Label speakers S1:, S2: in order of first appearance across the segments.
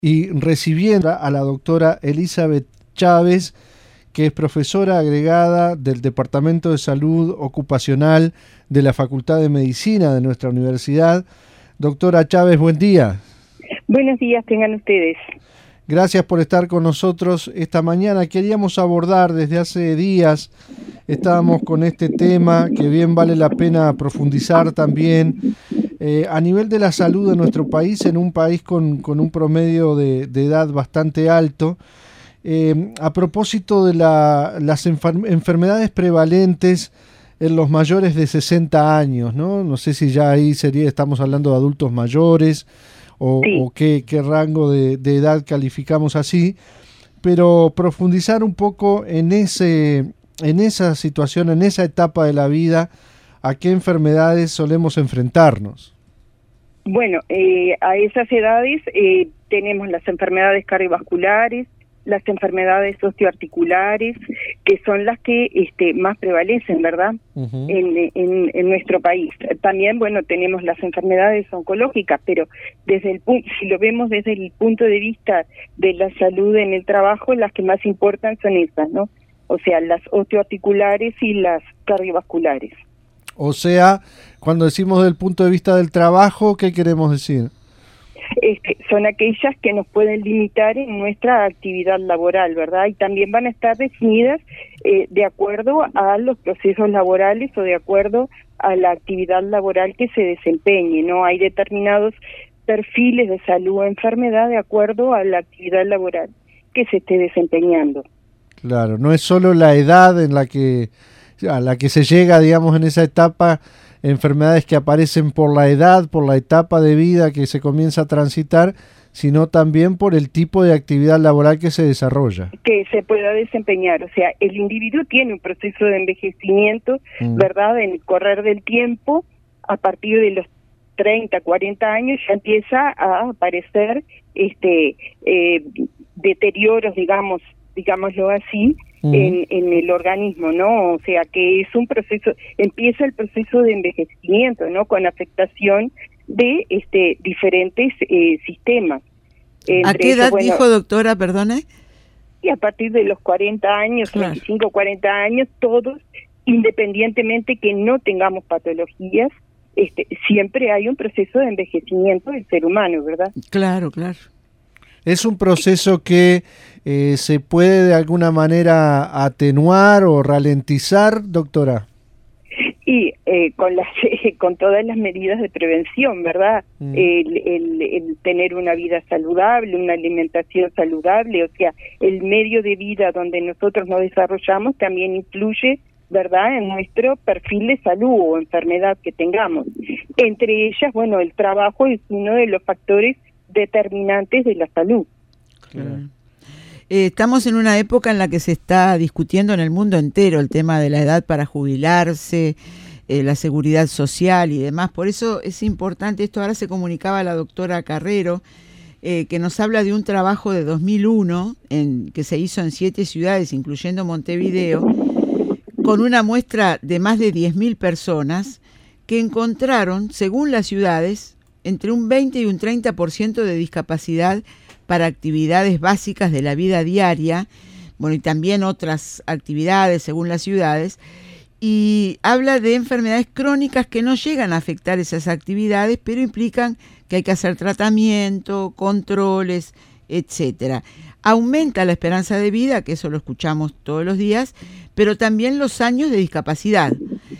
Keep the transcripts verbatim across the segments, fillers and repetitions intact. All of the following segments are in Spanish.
S1: Y recibiendo a la doctora Elizabeth Chávez, que es profesora agregada del Departamento de Salud Ocupacional de la Facultad de Medicina de nuestra universidad. Doctora Chávez, buen día.
S2: Buenos días, tengan ustedes.
S1: Gracias por estar con nosotros esta mañana. Queríamos abordar desde hace días, estábamos con este tema que bien vale la pena profundizar también, eh, a nivel de la salud de nuestro país, en un país con, con un promedio de, de edad bastante alto. Eh, a propósito de la, las enfer- enfermedades prevalentes en los mayores de sesenta años, ¿no? No sé si ya ahí sería, estamos hablando de adultos mayores o,
S2: Sí.
S1: o qué, qué rango de, de edad calificamos así, pero profundizar un poco en ese, en esa situación, en esa etapa de la vida, a qué enfermedades solemos enfrentarnos.
S2: Bueno, eh, a esas edades eh, tenemos las enfermedades cardiovasculares, las enfermedades osteoarticulares, que son las que este, más prevalecen, ¿verdad? Uh-huh. en, en, en nuestro país. También, bueno, tenemos las enfermedades oncológicas, pero desde el si lo vemos desde el punto de vista de la salud en el trabajo, las que más importan son esas, ¿no? O sea, las osteoarticulares y las cardiovasculares.
S1: O sea, cuando decimos desde el punto de vista del trabajo, ¿qué queremos decir?
S2: Este, son aquellas que nos pueden limitar en nuestra actividad laboral, ¿verdad? Y también van a estar definidas eh, de acuerdo a los procesos laborales o de acuerdo a la actividad laboral que se desempeñe, ¿no? Hay determinados perfiles de salud o enfermedad de acuerdo a la actividad laboral que se esté desempeñando.
S1: Claro, no es solo la edad en la que a la que se llega, digamos, en esa etapa, enfermedades que aparecen por la edad, por la etapa de vida que se comienza a transitar, sino también por el tipo de actividad laboral que se desarrolla.
S2: Que se pueda desempeñar, o sea, el individuo tiene un proceso de envejecimiento, mm. ¿verdad? En el correr del tiempo, a partir de los treinta, cuarenta años ya empieza a aparecer este eh, deterioros, digamos, digámoslo así, Uh-huh. en, en el organismo, ¿no? O sea, que es un proceso, empieza el proceso de envejecimiento, ¿no? Con afectación de este diferentes eh, sistemas.
S3: Entre ¿A qué ellos, edad bueno, dijo, doctora, perdone?
S2: Y a partir de los cuarenta años, claro. veinticinco, cuarenta años, todos, independientemente que no tengamos patologías, este, siempre hay un proceso de envejecimiento del ser humano, ¿verdad?
S3: Claro, claro.
S1: ¿Es un proceso que eh, se puede de alguna manera atenuar o ralentizar, doctora?
S2: Y eh, con las eh, con todas las medidas de prevención, ¿verdad? Mm. El, el, el tener una vida saludable, una alimentación saludable, o sea, el medio de vida donde nosotros nos desarrollamos también influye, ¿verdad?, en nuestro perfil de salud o enfermedad que tengamos. Entre ellas, bueno, el trabajo es uno de los factores determinantes de la salud.
S3: Claro. Eh, estamos en una época en la que se está discutiendo en el mundo entero el tema de la edad para jubilarse, eh, la seguridad social y demás. Por eso es importante esto. Ahora se comunicaba la doctora Carrero, eh, que nos habla de un trabajo de dos mil uno en, que se hizo en siete ciudades, incluyendo Montevideo, con una muestra de más de diez mil personas que encontraron, según las ciudades, entre un veinte y un treinta por ciento de discapacidad para actividades básicas de la vida diaria, bueno, y también otras actividades según las ciudades, y habla de enfermedades crónicas que no llegan a afectar esas actividades, pero implican que hay que hacer tratamiento, controles, etcétera. Aumenta la esperanza de vida, que eso lo escuchamos todos los días, pero también los años de discapacidad.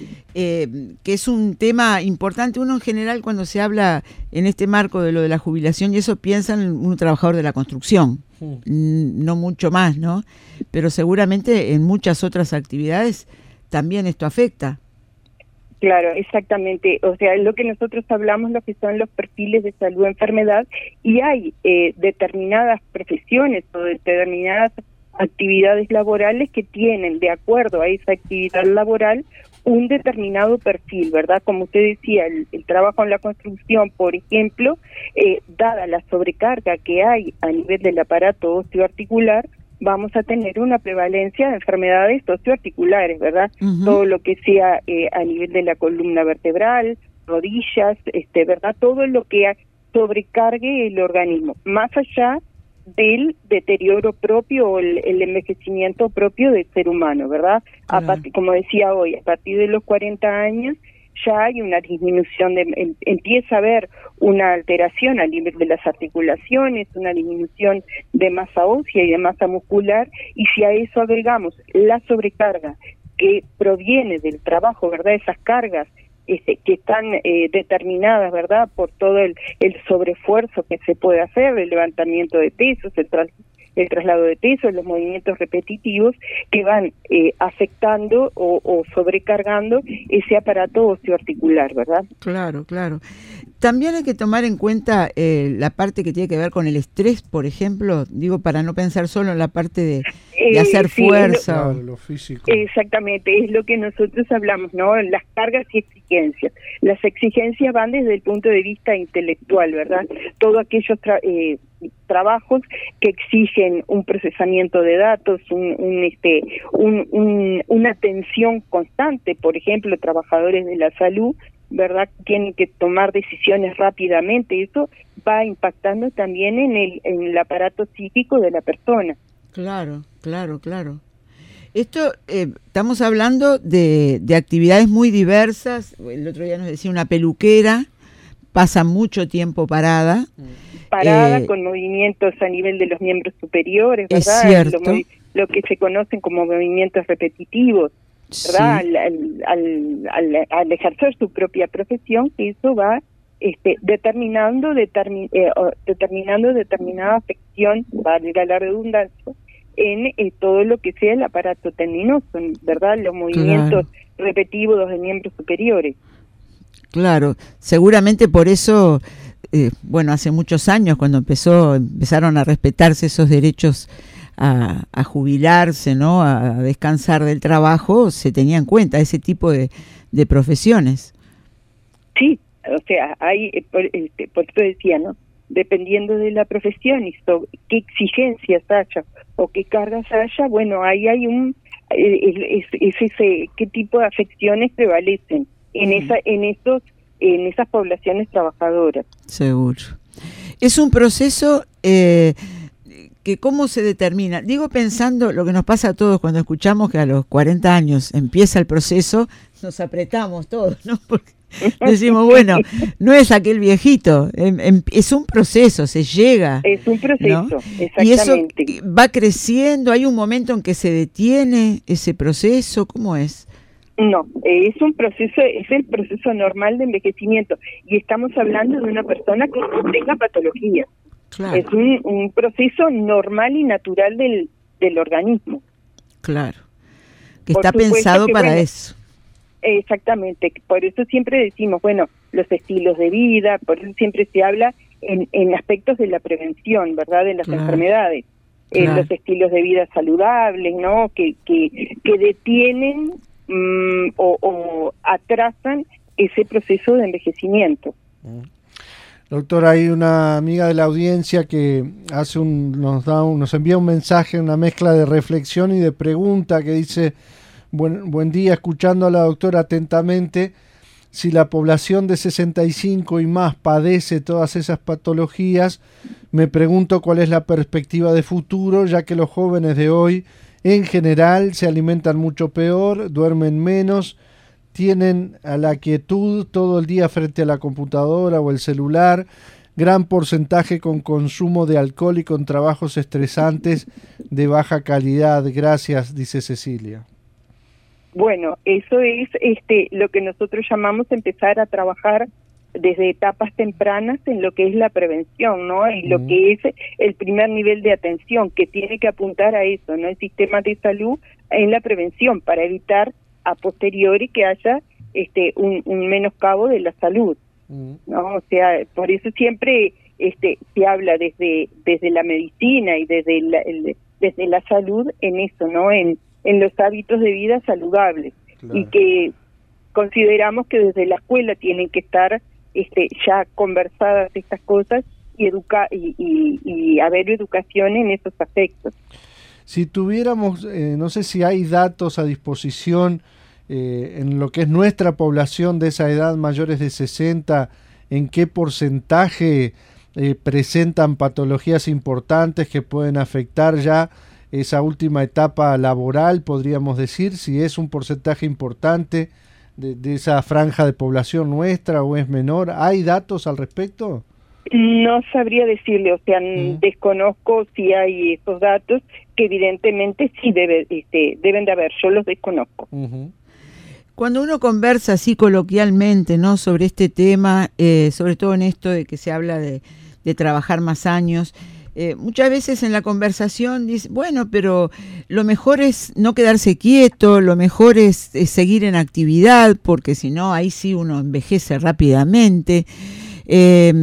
S3: Eh, que es un tema importante. Uno en general cuando se habla en este marco de lo de la jubilación y eso piensa en un trabajador de la construcción, sí. No mucho más, ¿no? Pero seguramente en muchas otras actividades también esto afecta.
S2: Claro, exactamente. O sea, lo que nosotros hablamos, lo que son los perfiles de salud enfermedad, y hay eh, determinadas profesiones o determinadas actividades laborales que tienen, de acuerdo a esa actividad laboral, un determinado perfil, ¿verdad? Como usted decía, el, el trabajo en la construcción, por ejemplo, eh, dada la sobrecarga que hay a nivel del aparato osteoarticular, vamos a tener una prevalencia de enfermedades osteoarticulares, ¿verdad? Uh-huh. Todo lo que sea eh, a nivel de la columna vertebral, rodillas, este, ¿verdad? Todo lo que sobrecargue el organismo, más allá del deterioro propio o el, el envejecimiento propio del ser humano, ¿verdad? A partir, como decía hoy, a partir de los cuarenta años ya hay una disminución, de, em, empieza a haber una alteración a nivel de las articulaciones, una disminución de masa ósea y de masa muscular, y si a eso agregamos la sobrecarga que proviene del trabajo, ¿verdad? Esas cargas este, que están eh, determinadas, ¿verdad? Por todo el, el sobreesfuerzo que se puede hacer, el levantamiento de pesos, el tras el traslado de peso, los movimientos repetitivos que van eh, afectando o, o sobrecargando ese aparato osteoarticular, ¿verdad?
S3: Claro, claro. También hay que tomar en cuenta eh, la parte que tiene que ver con el estrés, por ejemplo, digo, para no pensar solo en la parte de, de hacer eh, sí, fuerza.
S1: Lo, claro, lo físico.
S2: Exactamente, es lo que nosotros hablamos, ¿no? Las cargas y exigencias. Las exigencias van desde el punto de vista intelectual, ¿verdad? Todos aquellos tra eh, trabajos que exigen un procesamiento de datos, un, un este, un, un, una atención constante, por ejemplo, trabajadores de la salud, ¿verdad? Tienen que tomar decisiones rápidamente, eso va impactando también en el, en el aparato psíquico de la persona.
S3: Claro, claro, claro. Esto, eh, estamos hablando de, de actividades muy diversas. El otro día nos decía una peluquera, pasa mucho tiempo parada.
S2: Parada,
S3: eh,
S2: con movimientos a nivel de los miembros superiores, ¿verdad?
S3: Es cierto.
S2: Lo, lo que se conocen como movimientos repetitivos, ¿verdad?
S3: Sí.
S2: Al, al, al, al ejercer su propia profesión, que eso va este, determinando, determin, eh, determinando determinada afección, valga la redundancia, en eh, todo lo que sea el aparato tendinoso, ¿verdad? Los movimientos claro. repetitivos de miembros superiores.
S3: Claro, seguramente por eso, eh, bueno, hace muchos años cuando empezó, empezaron a respetarse esos derechos a, a jubilarse, ¿no? A descansar del trabajo, se tenía en cuenta ese tipo de, de profesiones.
S2: Sí, o sea, hay, por, este, por eso decía, ¿no? Dependiendo de la profesión y sobre qué exigencias haya o qué cargas haya, bueno, ahí hay un, es, es ese, qué tipo de afecciones prevalecen en uh-huh. esa, en estos, en esas poblaciones trabajadoras.
S3: Seguro. Es un proceso eh, que cómo se determina. Digo pensando lo que nos pasa a todos cuando escuchamos que a los cuarenta años empieza el proceso, nos apretamos todos, ¿no? Porque decimos, bueno, no es aquel viejito, es un proceso, se llega.
S2: Es un proceso, ¿no? Exactamente.
S3: Y eso va creciendo, hay un momento en que se detiene ese proceso, ¿cómo es?
S2: No, es un proceso, es el proceso normal de envejecimiento y estamos hablando de una persona que no tenga patología. Claro. Es un, un proceso normal y natural del, del organismo.
S3: Claro, que Por está pensado que, para bueno, eso.
S2: Exactamente, por eso siempre decimos, bueno, los estilos de vida, por eso siempre se habla en, en aspectos de la prevención, ¿verdad?, de las claro. enfermedades, claro. en los estilos de vida saludables, ¿no?, que, que, que detienen mmm, o, o atrasan ese proceso de envejecimiento.
S1: Doctora, hay una amiga de la audiencia que hace un, nos da un, nos envía un mensaje, una mezcla de reflexión y de pregunta que dice: Buen, buen día, escuchando a la doctora atentamente, si la población de sesenta y cinco y más padece todas esas patologías, me pregunto cuál es la perspectiva de futuro, ya que los jóvenes de hoy en general se alimentan mucho peor, duermen menos, tienen a la quietud todo el día frente a la computadora o el celular, gran porcentaje con consumo de alcohol y con trabajos estresantes de baja calidad. Gracias, dice Cecilia.
S2: Bueno, eso es este lo que nosotros llamamos empezar a trabajar desde etapas tempranas en lo que es la prevención, ¿no? Y lo uh-huh. que es el primer nivel de atención, que tiene que apuntar a eso, ¿no? El sistema de salud en la prevención para evitar a posteriori que haya este un, un menoscabo de la salud, uh-huh. ¿no? O sea, por eso siempre este se habla desde desde la medicina y desde la, el, desde la salud en eso, ¿no? En en los hábitos de vida saludables, claro. y que consideramos que desde la escuela tienen que estar este, ya conversadas estas cosas y, educa y, y, y haber educación en esos aspectos.
S1: Si tuviéramos, eh, no sé si hay datos a disposición eh, en lo que es nuestra población de esa edad, mayores de sesenta, en qué porcentaje eh, presentan patologías importantes que pueden afectar ya esa última etapa laboral, podríamos decir, si es un porcentaje importante de, de esa franja de población nuestra o es menor. ¿Hay datos al respecto?
S2: No sabría decirle, o sea, mm. desconozco si hay esos datos, que evidentemente sí debe, este, deben de haber, yo los desconozco.
S1: Uh-huh.
S3: Cuando uno conversa así coloquialmente, ¿no?, sobre este tema, eh, sobre todo en esto de que se habla de, de trabajar más años, Eh, muchas veces en la conversación dice, bueno, pero lo mejor es no quedarse quieto, lo mejor es, es seguir en actividad, porque si no, ahí sí uno envejece rápidamente. Eh,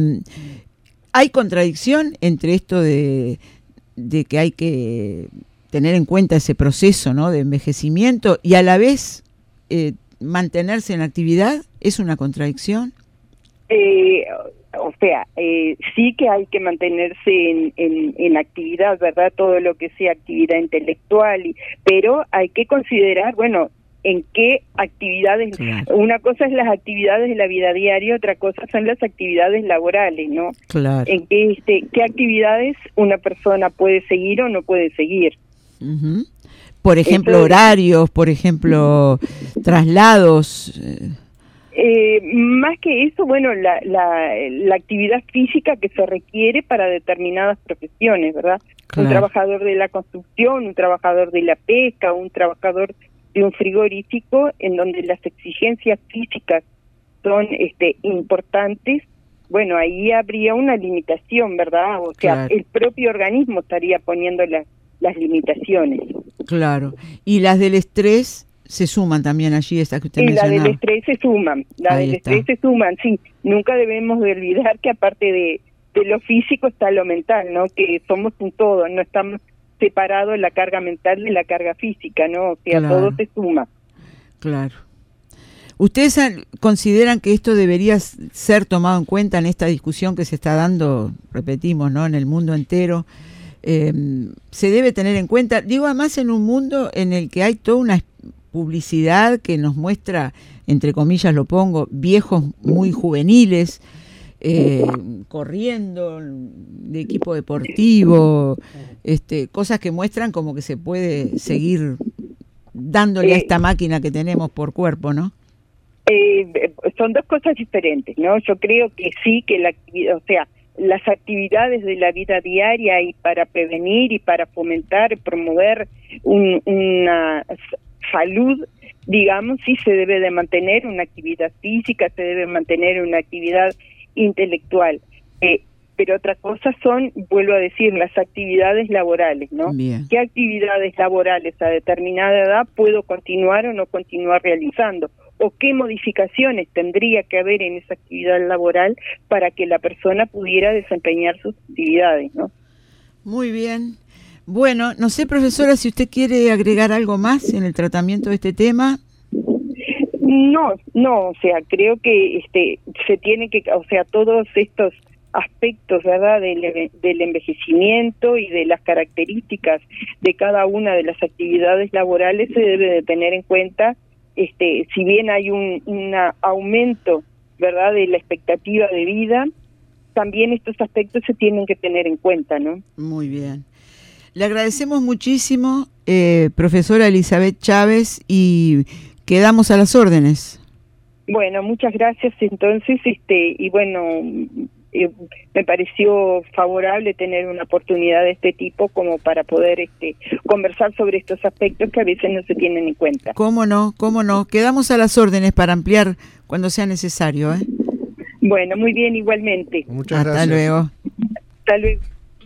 S3: ¿Hay contradicción entre esto de, de que hay que tener en cuenta ese proceso, ¿no?, de envejecimiento y a la vez eh, mantenerse en actividad? ¿Es una contradicción?
S2: Eh... O sea, eh, sí que hay que mantenerse en, en, en actividad, ¿verdad? Todo lo que sea actividad intelectual, y, pero hay que considerar, bueno, en qué actividades, claro. Una cosa es las actividades de la vida diaria, otra cosa son las actividades laborales, ¿no?
S3: Claro.
S2: En qué, este, qué actividades una persona puede seguir o no puede seguir.
S3: Uh-huh. Por ejemplo,
S2: Entonces,
S3: horarios, por ejemplo, traslados... Eh.
S2: Eh, más que eso, bueno, la, la, la actividad física que se requiere para determinadas profesiones, ¿verdad? Claro. Un trabajador de la construcción, un trabajador de la pesca, un trabajador de un frigorífico, en donde las exigencias físicas son este, importantes, bueno, ahí habría una limitación, ¿verdad? O sea, claro. El propio organismo estaría poniendo las, las limitaciones.
S3: Claro. ¿Y las del estrés? Se suman también allí, estas que usted
S2: y
S3: mencionaba.
S2: La del estrés se suman, la
S3: Ahí
S2: del
S3: está.
S2: estrés se suman, sí. Nunca debemos de olvidar que aparte de, de lo físico está lo mental, ¿no? Que somos un todo, no estamos separados la carga mental de la carga física, ¿no? O sea, claro. Todo se suma.
S3: Claro. ¿Ustedes consideran que esto debería ser tomado en cuenta en esta discusión que se está dando, repetimos, ¿no?, en el mundo entero? Eh, se debe tener en cuenta, digo, además en un mundo en el que hay toda una publicidad que nos muestra, entre comillas lo pongo, viejos muy juveniles, eh, corriendo de equipo deportivo, este, cosas que muestran como que se puede seguir dándole eh, a esta máquina que tenemos por cuerpo, ¿no?
S2: Eh, son dos cosas diferentes, ¿no? Yo creo que sí, que la actividad, o sea, las actividades de la vida diaria y para prevenir y para fomentar, promover un, una salud, digamos, sí se debe de mantener una actividad física, se debe mantener una actividad intelectual. Eh, pero otra cosa son, vuelvo a decir, las actividades laborales, ¿no?
S3: Bien.
S2: ¿Qué actividades laborales a determinada edad puedo continuar o no continuar realizando? ¿O qué modificaciones tendría que haber en esa actividad laboral para que la persona pudiera desempeñar sus actividades, ¿no?
S3: Muy bien. Bueno, no sé, profesora, si usted quiere agregar algo más en el tratamiento de este tema.
S2: No, no, o sea, creo que este se tiene que, o sea, todos estos aspectos, ¿verdad?, del, del envejecimiento y de las características de cada una de las actividades laborales se debe de tener en cuenta. Este, si bien hay un una aumento, ¿verdad?, de la expectativa de vida, también estos aspectos se tienen que tener en cuenta, ¿no?
S3: Muy bien. Le agradecemos muchísimo, eh, profesora Elizabeth Chávez, y quedamos a las órdenes.
S2: Bueno, muchas gracias entonces, este y bueno, eh, me pareció favorable tener una oportunidad de este tipo como para poder este conversar sobre estos aspectos que a veces no se tienen en cuenta.
S3: ¿Cómo no? ¿Cómo no? Quedamos a las órdenes para ampliar cuando sea necesario, ¿eh?
S2: Bueno, muy bien, igualmente.
S1: Muchas
S3: Hasta
S1: gracias.
S3: luego.
S2: Hasta luego.